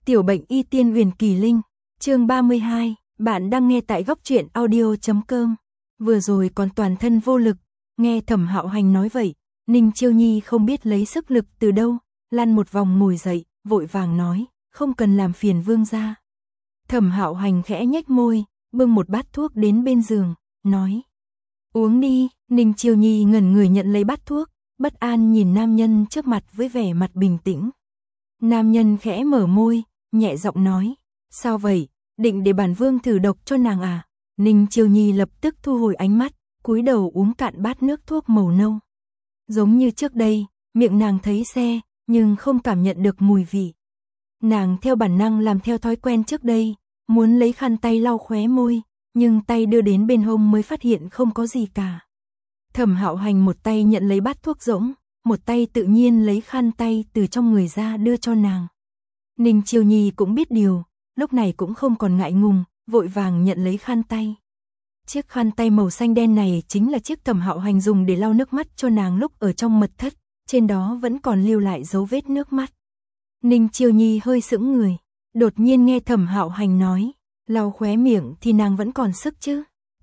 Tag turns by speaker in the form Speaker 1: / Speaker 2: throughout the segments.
Speaker 1: Tiểu bệnh y tiên huyền kỳ linh, chương 32, bạn đang nghe tại góc truyện audio.com. Vừa rồi còn toàn thân vô lực, nghe Thẩm Hạo Hành nói vậy, Ninh Chiêu Nhi không biết lấy sức lực từ đâu, lăn một vòng ngồi dậy, vội vàng nói, không cần làm phiền vương gia. Thẩm Hạo Hành khẽ nhếch môi, bưng một bát thuốc đến bên giường, nói, uống đi. Ninh Chiêu Nhi ngẩn người nhận lấy bát thuốc, bất an nhìn nam nhân trước mặt với vẻ mặt bình tĩnh. Nam nhân khẽ mở môi, nhẹ giọng nói, sao vậy, định để bản vương thử độc cho nàng à? Ninh Chiêu Nhi lập tức thu hồi ánh mắt, cúi đầu uống cạn bát nước thuốc màu nâu. Giống như trước đây, miệng nàng thấy se, nhưng không cảm nhận được mùi vị. Nàng theo bản năng làm theo thói quen trước đây, muốn lấy khăn tay lau khóe môi, nhưng tay đưa đến bên hông mới phát hiện không có gì cả. Thẩm Hạo Hành một tay nhận lấy bát thuốc rỗng, một tay tự nhiên lấy khăn tay từ trong người ra đưa cho nàng. Ninh Chiêu Nhi cũng biết điều, lúc này cũng không còn ngại ngùng, vội vàng nhận lấy khăn tay. Chiếc khăn tay màu xanh đen này chính là chiếc Thẩm Hạo Hành dùng để lau nước mắt cho nàng lúc ở trong mật thất, trên đó vẫn còn lưu lại dấu vết nước mắt. Ninh Chiêu Nhi hơi sững người, đột nhiên nghe Thẩm Hạo Hành nói, lau khóe miệng thì nàng vẫn còn sức chứ?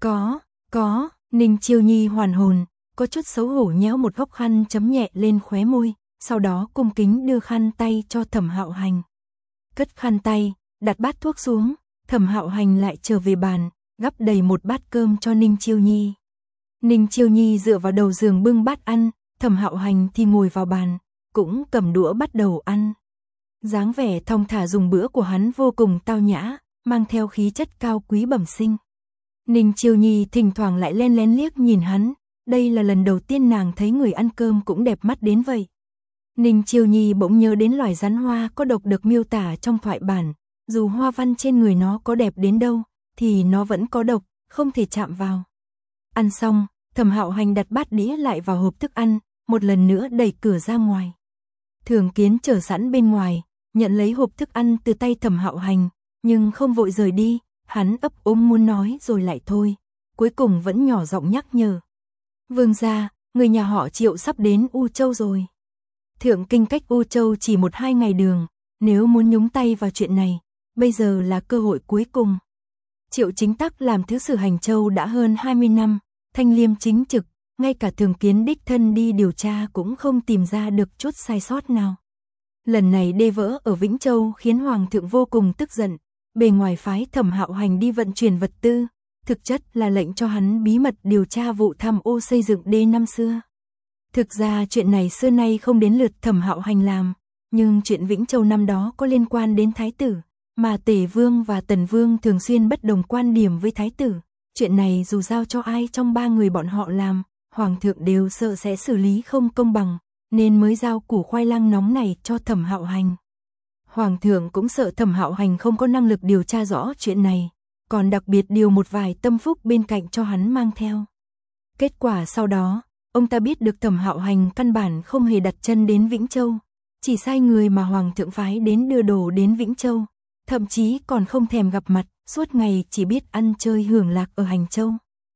Speaker 1: Có. Ninh Chiêu Nhi hoàn hồn, có chút xấu hổ nhéo một góc khăn chấm nhẹ lên khóe môi, sau đó cung kính đưa khăn tay cho Thẩm Hạo Hành. Cất khăn tay, đặt bát thuốc xuống, Thẩm Hạo Hành lại trở về bàn, gắp đầy một bát cơm cho Ninh Chiêu Nhi. Ninh Chiêu Nhi dựa vào đầu giường bưng bát ăn, Thẩm Hạo Hành thì ngồi vào bàn, cũng cầm đũa bắt đầu ăn. Dáng vẻ thong thả dùng bữa của hắn vô cùng tao nhã, mang theo khí chất cao quý bẩm sinh. Ninh Chiêu Nhi thỉnh thoảng lại len lén liếc nhìn hắn, đây là lần đầu tiên nàng thấy người ăn cơm cũng đẹp mắt đến vậy. Ninh Chiêu Nhi bỗng nhớ đến loài rắn hoa có độc được miêu tả trong thoại bản, dù hoa văn trên người nó có đẹp đến đâu, thì nó vẫn có độc, không thể chạm vào. Ăn xong, Thẩm Hạo Hành đặt bát đĩa lại vào hộp thức ăn, một lần nữa đẩy cửa ra ngoài. Thường Kiến chờ sẵn bên ngoài, nhận lấy hộp thức ăn từ tay Thẩm Hạo Hành, nhưng không vội rời đi, hắn ấp úng muốn nói rồi lại thôi, cuối cùng vẫn nhỏ giọng nhắc nhở. Vương gia, người nhà họ Triệu sắp đến U Châu rồi. Thượng Kinh cách U Châu chỉ 1-2 ngày đường, nếu muốn nhúng tay vào chuyện này, bây giờ là cơ hội cuối cùng. Triệu Chính Tắc làm thứ sử Hành Châu đã hơn 20 năm, thanh liêm chính trực, ngay cả Thường Kiến đích thân đi điều tra cũng không tìm ra được chút sai sót nào. Lần này đê vỡ ở Vĩnh Châu khiến Hoàng thượng vô cùng tức giận, bề ngoài phái Thẩm Hạo Hành đi vận chuyển vật tư, thực chất là lệnh cho hắn bí mật điều tra vụ tham ô xây dựng đê năm xưa. Thực ra chuyện này xưa nay không đến lượt Thẩm Hạo Hành làm, nhưng chuyện Vĩnh Châu năm đó có liên quan đến Thái tử, mà Tề Vương và Tần Vương thường xuyên bất đồng quan điểm với Thái tử. Chuyện này dù giao cho ai trong 3 người bọn họ làm, Hoàng thượng đều sợ sẽ xử lý không công bằng, nên mới giao củ khoai lang nóng này cho Thẩm Hạo Hành. Hoàng thượng cũng sợ Thẩm Hạo Hành không có năng lực điều tra rõ chuyện này, còn đặc biệt điều một vài tâm phúc bên cạnh cho hắn mang theo. Kết quả sau đó, ông ta biết được Thẩm Hạo Hành căn bản không hề đặt chân đến Vĩnh Châu, chỉ sai người mà Hoàng thượng phái đến đưa đồ đến Vĩnh Châu, thậm chí còn không thèm gặp mặt, suốt ngày chỉ biết ăn chơi hưởng lạc ở Hành Châu.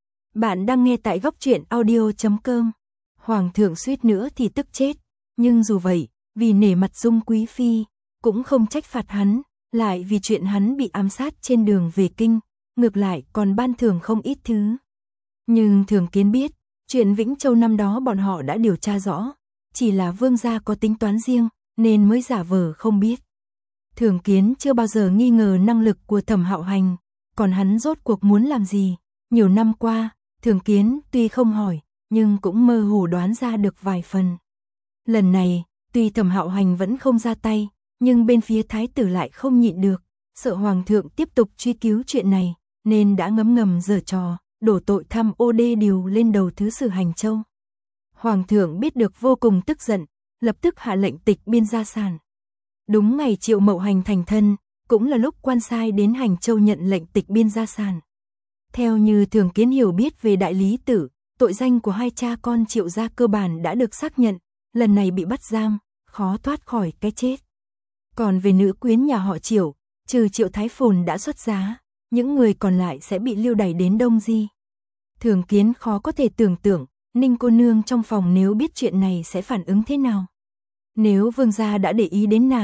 Speaker 1: Bạn đang nghe tại góc truyện audio.com. Hoàng thượng suýt nữa thì tức chết, nhưng dù vậy, vì nể mặt Dung quý phi, cũng không trách phạt hắn, lại vì chuyện hắn bị ám sát trên đường về kinh, ngược lại còn ban thưởng không ít thứ. Nhưng Thường Kiến biết, chuyện Vĩnh Châu năm đó bọn họ đã điều tra rõ, chỉ là vương gia có tính toán riêng, nên mới giả vờ không biết. Thường Kiến chưa bao giờ nghi ngờ năng lực của Thẩm Hạo Hành, còn hắn rốt cuộc muốn làm gì. Nhiều năm qua, Thường Kiến tuy không hỏi, nhưng cũng mơ hồ đoán ra được vài phần. Lần này, tuy Thẩm Hạo Hành vẫn không ra tay, nhưng bên phía Thái tử lại không nhịn được, sợ Hoàng thượng tiếp tục truy cứu chuyện này, nên đã ngấm ngầm giở trò, đổ tội tham ô đê điều lên đầu thứ sử Hành Châu. Hoàng thượng biết được vô cùng tức giận, lập tức hạ lệnh tịch biên gia sản. Đúng ngày Triệu Mậu Hành thành thân, cũng là lúc quan sai đến Hành Châu nhận lệnh tịch biên gia sản. Theo như Thường Kiến hiểu biết về đại lý tử, tội danh của hai cha con Triệu gia cơ bản đã được xác nhận, lần này bị bắt giam, khó thoát khỏi cái chết. Còn về nữ quyến nhà họ Triệu, trừ Triệu Thái Phồn đã xuất giá, những người còn lại sẽ bị lưu đày đến Đông Di. Thường Kiến khó có thể tưởng tượng, Ninh cô nương trong phòng nếu biết chuyện này sẽ phản ứng thế nào. Nếu vương gia đã để ý đến nàng,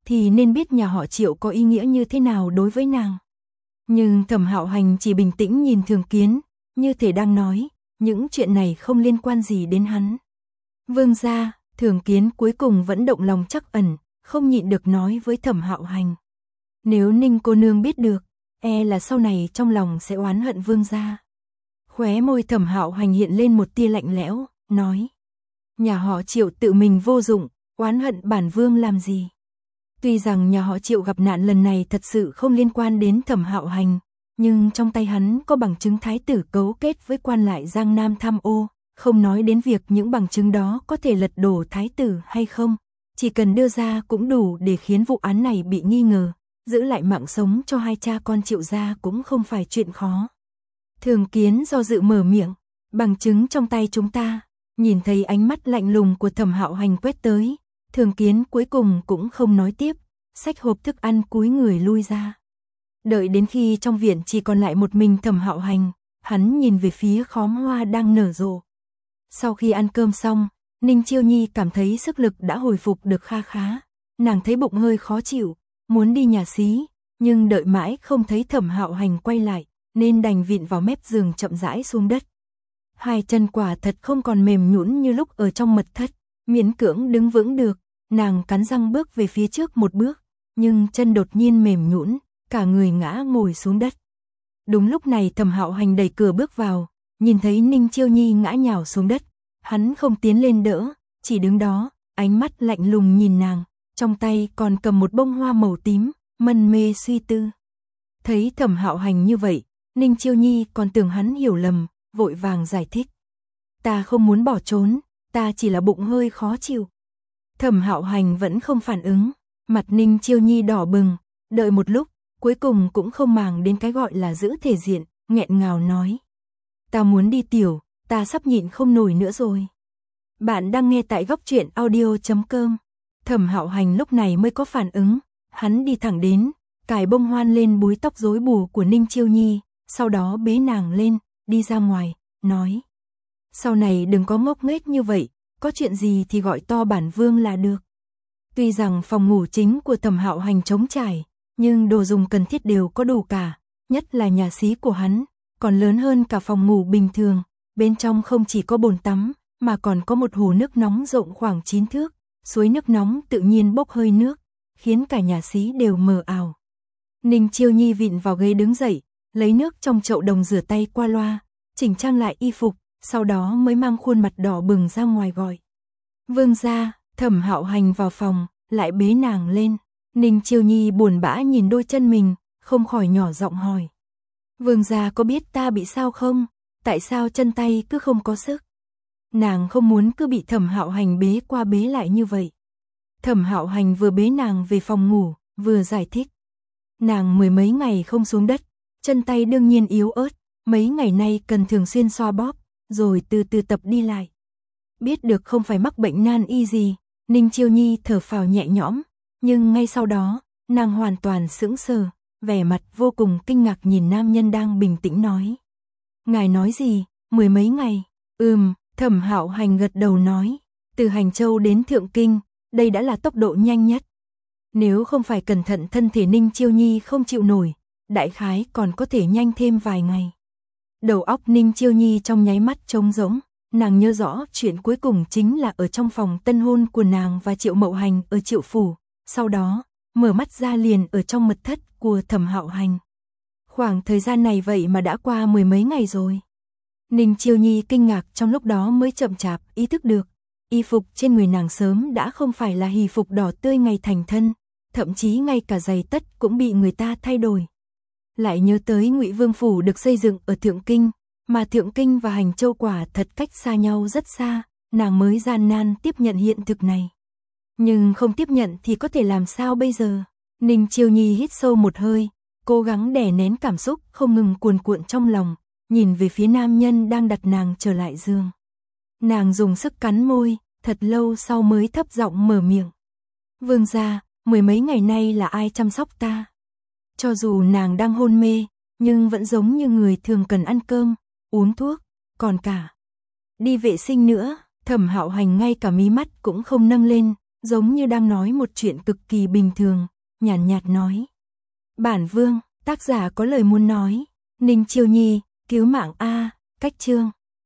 Speaker 1: thì nên biết nhà họ Triệu có ý nghĩa như thế nào đối với nàng. Nhưng Thẩm Hạo Hành chỉ bình tĩnh nhìn Thường Kiến, như thể đang nói, những chuyện này không liên quan gì đến hắn. Vương gia, Thường Kiến cuối cùng vẫn động lòng trắc ẩn, không nhịn được nói với Thẩm Hạo Hành. Nếu Ninh cô nương biết được, e là sau này trong lòng sẽ oán hận vương gia. Khóe môi Thẩm Hạo Hành hiện lên một tia lạnh lẽo, nói. Nhà họ Triệu tự mình vô dụng, oán hận bản vương làm gì. Tuy rằng nhà họ Triệu gặp nạn lần này thật sự không liên quan đến Thẩm Hạo Hành, nhưng trong tay hắn có bằng chứng thái tử cấu kết với quan lại Giang Nam tham ô, không nói đến việc những bằng chứng đó có thể lật đổ thái tử hay không, chỉ cần đưa ra cũng đủ để khiến vụ án này bị nghi ngờ, giữ lại mạng sống cho hai cha con Triệu gia cũng không phải chuyện khó. Thường Kiến do dự mở miệng, bằng chứng trong tay chúng ta. Nhìn thấy ánh mắt lạnh lùng của Thẩm Hạo Hành quét tới, Thường Kiến cuối cùng cũng không nói tiếp, xách hộp thức ăn cúi người lui ra. Đợi đến khi trong viện chỉ còn lại một mình Thẩm Hạo Hành, hắn nhìn về phía khóm hoa đang nở rộ. Sau khi ăn cơm xong, Ninh Chiêu Nhi cảm thấy sức lực đã hồi phục được kha khá, nàng thấy bụng hơi khó chịu, muốn đi nhà xí, nhưng đợi mãi không thấy Thẩm Hạo Hành quay lại, nên đành vịn vào mép giường chậm rãi xuống đất. Hai chân quả thật không còn mềm nhũn như lúc ở trong mật thất, miễn cưỡng đứng vững được, nàng cắn răng bước về phía trước một bước, nhưng chân đột nhiên mềm nhũn, cả người ngã ngồi xuống đất. Đúng lúc này Thẩm Hạo Hành đẩy cửa bước vào, nhìn thấy Ninh Chiêu Nhi ngã nhào xuống đất, hắn không tiến lên đỡ, chỉ đứng đó, ánh mắt lạnh lùng nhìn nàng, trong tay còn cầm một bông hoa màu tím, mân mê suy tư. Thấy Thẩm Hạo Hành như vậy, Ninh Chiêu Nhi còn tưởng hắn hiểu lầm, vội vàng giải thích. Ta không muốn bỏ trốn, ta chỉ là bụng hơi khó chịu. Thẩm Hạo Hành vẫn không phản ứng, mặt Ninh Chiêu Nhi đỏ bừng, đợi một lúc, cuối cùng cũng không màng đến cái gọi là giữ thể diện, nghẹn ngào nói. Ta muốn đi tiểu, ta sắp nhịn không nổi nữa rồi. Bạn đang nghe tại góc truyện audio.com. Thẩm Hạo Hành lúc này mới có phản ứng, hắn đi thẳng đến, cài bông hoan lên búi tóc rối bù của Ninh Chiêu Nhi, sau đó bế nàng lên, đi ra ngoài, nói. Sau này đừng có ngốc nghếch như vậy, có chuyện gì thì gọi to bản vương là được. Tuy rằng phòng ngủ chính của Thẩm Hạo Hành trống trải, nhưng đồ dùng cần thiết đều có đủ cả, nhất là nhà xí của hắn, còn lớn hơn cả phòng ngủ bình thường, bên trong không chỉ có bồn tắm, mà còn có một hồ nước nóng rộng khoảng 9 thước, suối nước nóng tự nhiên bốc hơi nước, khiến cả nhà xí đều mờ ảo. Ninh Chiêu Nhi vịn vào ghế đứng dậy, lấy nước trong chậu đồng rửa tay qua loa, chỉnh trang lại y phục, sau đó mới mang khuôn mặt đỏ bừng ra ngoài gọi. Vương gia. Thẩm Hạo Hành vào phòng, lại bế nàng lên. Ninh Chiêu Nhi buồn bã nhìn đôi chân mình, không khỏi nhỏ giọng hỏi. Vương gia có biết ta bị sao không? Tại sao chân tay cứ không có sức? Nàng không muốn cứ bị Thẩm Hạo Hành bế qua bế lại như vậy. Thẩm Hạo Hành vừa bế nàng về phòng ngủ, vừa giải thích. Nàng mười mấy ngày không xuống đất, chân tay đương nhiên yếu ớt, mấy ngày nay cần thường xuyên xoa bóp, rồi từ từ tập đi lại. Biết được không phải mắc bệnh nan y gì, Ninh Chiêu Nhi thở phào nhẹ nhõm, nhưng ngay sau đó, nàng hoàn toàn sững sờ, vẻ mặt vô cùng kinh ngạc nhìn nam nhân đang bình tĩnh nói. Ngài nói gì, mười mấy ngày? Thẩm Hạo Hành gật đầu nói, từ Hành Châu đến Thượng Kinh, đây đã là tốc độ nhanh nhất. Nếu không phải cẩn thận thân thể Ninh Chiêu Nhi không chịu nổi, đại khái còn có thể nhanh thêm vài ngày. Đầu óc Ninh Chiêu Nhi trong nháy mắt trống rỗng, nàng nhớ rõ chuyện cuối cùng chính là ở trong phòng tân hôn của nàng và Triệu Mậu Hành ở Triệu Phủ, sau đó, mở mắt ra liền ở trong mật thất của Thẩm Hạo Hành. Khoảng thời gian này vậy mà đã qua mười mấy ngày rồi. Ninh Chiêu Nhi kinh ngạc trong lúc đó mới chậm chạp ý thức được, y phục trên người nàng sớm đã không phải là hỷ phục đỏ tươi ngày thành thân, thậm chí ngay cả giày tất cũng bị người ta thay đổi. Lại nhớ tới Ngụy Vương phủ được xây dựng ở Thượng Kinh, mà Thượng Kinh và Hành Châu quả thật cách xa nhau rất xa, nàng mới gian nan tiếp nhận hiện thực này. Nhưng không tiếp nhận thì có thể làm sao bây giờ? Ninh Chiêu Nhi hít sâu một hơi, cố gắng đè nén cảm xúc không ngừng cuồn cuộn trong lòng, nhìn về phía nam nhân đang đặt nàng trở lại giường. Nàng dùng sức cắn môi, thật lâu sau mới thấp giọng mở miệng. Vương gia, mười mấy ngày nay là ai chăm sóc ta? Cho dù nàng đang hôn mê, nhưng vẫn giống như người thường cần ăn cơm, uống thuốc, còn cả đi vệ sinh nữa. Thẩm Hạo Hành ngay cả mí mắt cũng không nâng lên, giống như đang nói một chuyện cực kỳ bình thường, nhàn nhạt nói. Bản vương, tác giả có lời muốn nói. Ninh Chiêu Nhi, cứu mạng a, cách chương.